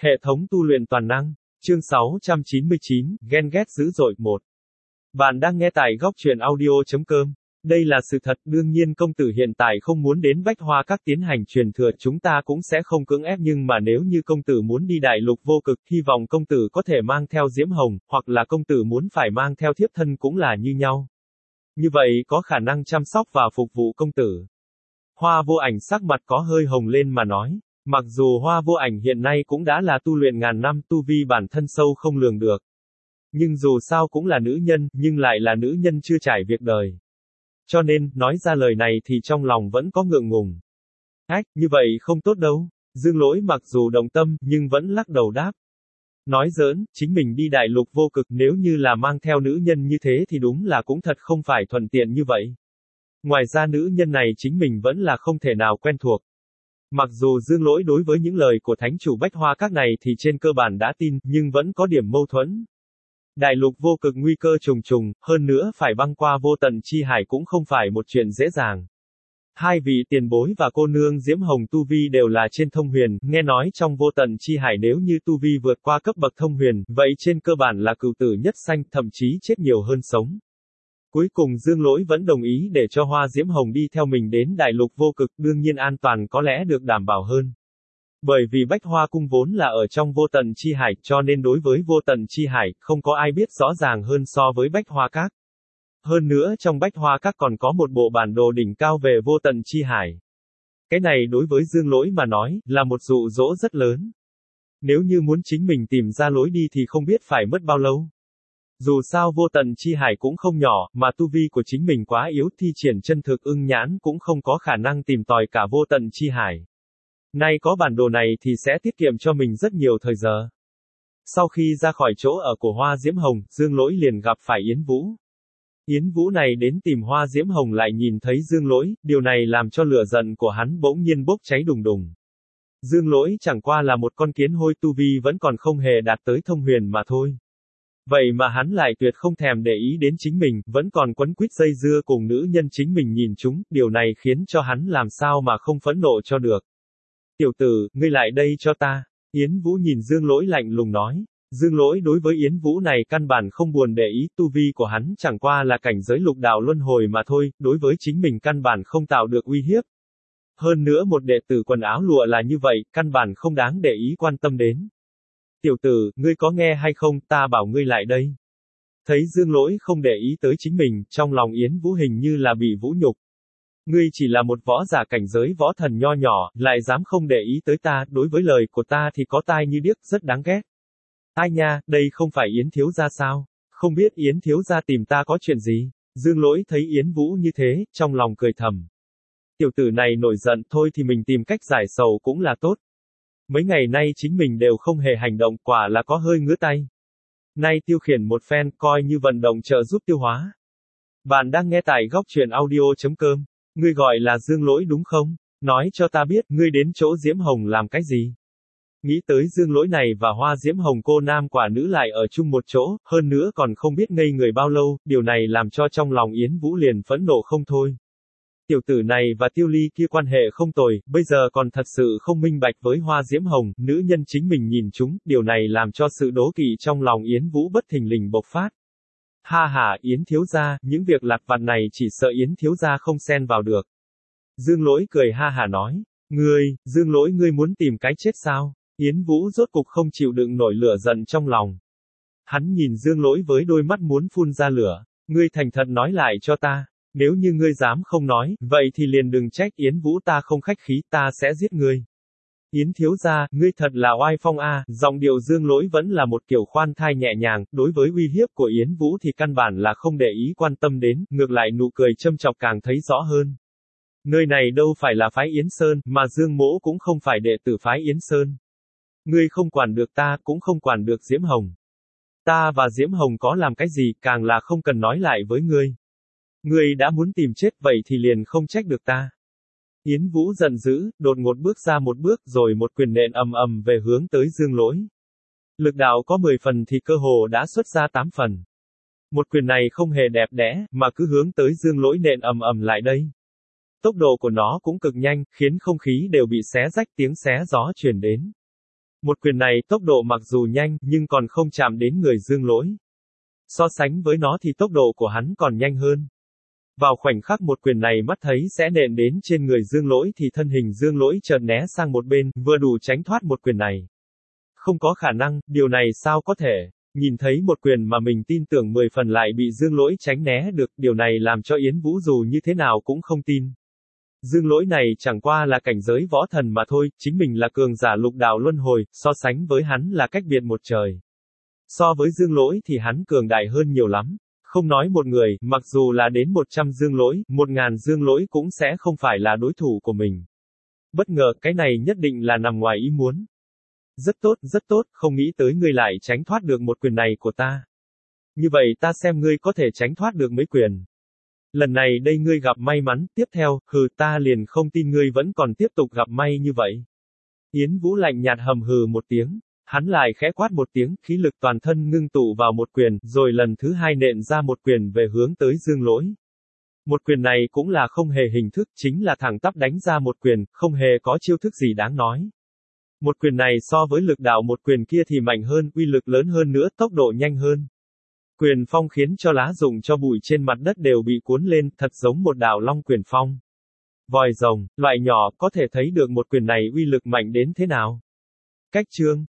Hệ thống tu luyện toàn năng. Chương 699, ghen ghét dữ dội 1. Bạn đang nghe tại góc truyện audio.com. Đây là sự thật, đương nhiên công tử hiện tại không muốn đến Bách Hoa Các tiến hành truyền thừa, chúng ta cũng sẽ không cưỡng ép, nhưng mà nếu như công tử muốn đi đại lục vô cực, hy vọng công tử có thể mang theo Diễm Hồng, hoặc là công tử muốn phải mang theo thiếp thân cũng là như nhau. Như vậy có khả năng chăm sóc và phục vụ công tử. Hoa Vô Ảnh sắc mặt có hơi hồng lên mà nói. Mặc dù Hoa Vô Ảnh hiện nay cũng đã là tu luyện ngàn năm, tu vi bản thân sâu không lường được. Nhưng dù sao cũng là nữ nhân, nhưng lại là nữ nhân chưa trải việc đời. Cho nên, nói ra lời này thì trong lòng vẫn có ngượng ngùng. Ách, như vậy không tốt đâu. Dương Lỗi mặc dù động tâm, nhưng vẫn lắc đầu đáp. Nói giỡn, chính mình đi đại lục vô cực, nếu như là mang theo nữ nhân như thế thì đúng là cũng thật không phải thuận tiện như vậy. Ngoài ra nữ nhân này chính mình vẫn là không thể nào quen thuộc. Mặc dù Dương Lỗi đối với những lời của thánh chủ Bách Hoa Các này thì trên cơ bản đã tin, nhưng vẫn có điểm mâu thuẫn. Đại lục vô cực nguy cơ trùng trùng, hơn nữa phải băng qua vô tận chi hải cũng không phải một chuyện dễ dàng. Hai vị tiền bối và cô nương Diễm Hồng tu vi đều là trên thông huyền, nghe nói trong vô tận chi hải nếu như tu vi vượt qua cấp bậc thông huyền, vậy trên cơ bản là cửu tử nhất sanh, thậm chí chết nhiều hơn sống. Cuối cùng Dương Lỗi vẫn đồng ý để cho Hoa Diễm Hồng đi theo mình đến đại lục vô cực, đương nhiên an toàn có lẽ được đảm bảo hơn. Bởi vì Bách Hoa Cung vốn là ở trong vô tận chi hải, cho nên đối với vô tận chi hải, không có ai biết rõ ràng hơn so với Bách Hoa Các. Hơn nữa trong Bách Hoa Các còn có một bộ bản đồ đỉnh cao về vô tận chi hải. Cái này đối với Dương Lỗi mà nói, là một dụ dỗ rất lớn. Nếu như muốn chính mình tìm ra lối đi thì không biết phải mất bao lâu. Dù sao vô tận chi hải cũng không nhỏ, mà tu vi của chính mình quá yếu, thi triển chân thực ưng nhãn cũng không có khả năng tìm tòi cả vô tận chi hải. Nay có bản đồ này thì sẽ tiết kiệm cho mình rất nhiều thời giờ. Sau khi ra khỏi chỗ ở của Hoa Diễm Hồng, Dương Lỗi liền gặp phải Yến Vũ. Yến Vũ này đến tìm Hoa Diễm Hồng lại nhìn thấy Dương Lỗi, điều này làm cho lửa giận của hắn bỗng nhiên bốc cháy đùng đùng. Dương Lỗi chẳng qua là một con kiến hôi, tu vi vẫn còn không hề đạt tới thông huyền mà thôi. Vậy mà hắn lại tuyệt không thèm để ý đến chính mình, vẫn còn quấn quýt dây dưa cùng nữ nhân chính mình nhìn chúng, điều này khiến cho hắn làm sao mà không phẫn nộ cho được. Tiểu tử, ngươi lại đây cho ta. Yến Vũ nhìn Dương Lỗi lạnh lùng nói. Dương Lỗi đối với Yến Vũ này căn bản không buồn để ý, tu vi của hắn chẳng qua là cảnh giới lục đạo luân hồi mà thôi, đối với chính mình căn bản không tạo được uy hiếp. Hơn nữa một đệ tử quần áo lụa là như vậy, căn bản không đáng để ý quan tâm đến. Tiểu tử, ngươi có nghe hay không, ta bảo ngươi lại đây. Thấy Dương Lỗi không để ý tới chính mình, trong lòng Yến Vũ hình như là bị vũ nhục. Ngươi chỉ là một võ giả cảnh giới võ thần nho nhỏ, lại dám không để ý tới ta, đối với lời của ta thì có tai như điếc, rất đáng ghét. Ai nha, đây không phải Yến thiếu gia sao? Không biết Yến thiếu gia tìm ta có chuyện gì? Dương Lỗi thấy Yến Vũ như thế, trong lòng cười thầm. Tiểu tử này nổi giận, thôi thì mình tìm cách giải sầu cũng là tốt. Mấy ngày nay chính mình đều không hề hành động, quả là có hơi ngứa tay. Nay tiêu khiển một phen, coi như vận động trợ giúp tiêu hóa. Bạn đang nghe tại góc truyện audio.com. Ngươi gọi là Dương Lỗi đúng không? Nói cho ta biết, ngươi đến chỗ Diễm Hồng làm cái gì? Nghĩ tới Dương Lỗi này và Hoa Diễm Hồng cô nam quả nữ lại ở chung một chỗ, hơn nữa còn không biết ngây người bao lâu, điều này làm cho trong lòng Yến Vũ liền phẫn nộ không thôi. Tiểu tử này và Tiêu Ly kia quan hệ không tồi, bây giờ còn thật sự không minh bạch với Hoa Diễm Hồng, nữ nhân chính mình nhìn chúng, điều này làm cho sự đố kỵ trong lòng Yến Vũ bất thình lình bộc phát. Ha ha, Yến thiếu gia, những việc lặt vặt này chỉ sợ Yến thiếu gia không xen vào được. Dương Lỗi cười ha hả nói. Dương Lỗi ngươi muốn tìm cái chết sao? Yến Vũ rốt cục không chịu đựng nổi lửa giận trong lòng. Hắn nhìn Dương Lỗi với đôi mắt muốn phun ra lửa. Ngươi thành thật nói lại cho ta. Nếu như ngươi dám không nói, vậy thì liền đừng trách Yến Vũ ta không khách khí, ta sẽ giết ngươi. Yến thiếu gia, ngươi thật là oai phong a. Giọng điệu Dương Lỗi vẫn là một kiểu khoan thai nhẹ nhàng, đối với uy hiếp của Yến Vũ thì căn bản là không để ý quan tâm đến, ngược lại nụ cười châm chọc càng thấy rõ hơn. Nơi này đâu phải là phái Yến Sơn, mà Dương Mỗ cũng không phải đệ tử phái Yến Sơn. Ngươi không quản được ta, cũng không quản được Diễm Hồng. Ta và Diễm Hồng có làm cái gì, càng là không cần nói lại với ngươi. Ngươi đã muốn tìm chết vậy thì liền không trách được ta. Yến Vũ giận dữ, đột ngột bước ra một bước rồi một quyền nện ầm ầm về hướng tới Dương Lỗi. Lực đạo có 10 phần thì cơ hồ đã xuất ra 8 phần. Một quyền này không hề đẹp đẽ, mà cứ hướng tới Dương Lỗi nện ầm ầm lại đây. Tốc độ của nó cũng cực nhanh, khiến không khí đều bị xé rách, tiếng xé gió truyền đến. Một quyền này tốc độ mặc dù nhanh, nhưng còn không chạm đến người Dương Lỗi. So sánh với nó thì tốc độ của hắn còn nhanh hơn. Vào khoảnh khắc một quyền này mắt thấy sẽ nện đến trên người Dương Lỗi thì thân hình Dương Lỗi chợt né sang một bên, vừa đủ tránh thoát một quyền này. Không có khả năng, điều này sao có thể? Nhìn thấy một quyền mà mình tin tưởng 10 phần lại bị Dương Lỗi tránh né được, điều này làm cho Yến Vũ dù như thế nào cũng không tin. Dương Lỗi này chẳng qua là cảnh giới võ thần mà thôi, chính mình là cường giả lục đạo luân hồi, so sánh với hắn là cách biệt một trời. So với Dương Lỗi thì hắn cường đại hơn nhiều lắm. Không nói một người, mặc dù là đến 100 Dương Lỗi, 1000 Dương Lỗi cũng sẽ không phải là đối thủ của mình. Bất ngờ, cái này nhất định là nằm ngoài ý muốn. Rất tốt, không nghĩ tới ngươi lại tránh thoát được một quyền này của ta. Như vậy ta xem ngươi có thể tránh thoát được mấy quyền. Lần này đây ngươi gặp may mắn, tiếp theo, ta liền không tin ngươi vẫn còn tiếp tục gặp may như vậy. Yến Vũ lạnh nhạt hầm hừ một tiếng. Hắn lại khẽ quát một tiếng, khí lực toàn thân ngưng tụ vào một quyền, rồi lần thứ hai nện ra một quyền về hướng tới Dương Lỗi. Một quyền này cũng là không hề hình thức, chính là thẳng tắp đánh ra một quyền, không hề có chiêu thức gì đáng nói. Một quyền này so với lực đạo một quyền kia thì mạnh hơn, uy lực lớn hơn nữa, tốc độ nhanh hơn. Quyền phong khiến cho lá rụng cho bụi trên mặt đất đều bị cuốn lên, thật giống một đạo long quyền phong. Vòi rồng, loại nhỏ, có thể thấy được một quyền này uy lực mạnh đến thế nào. Cách chương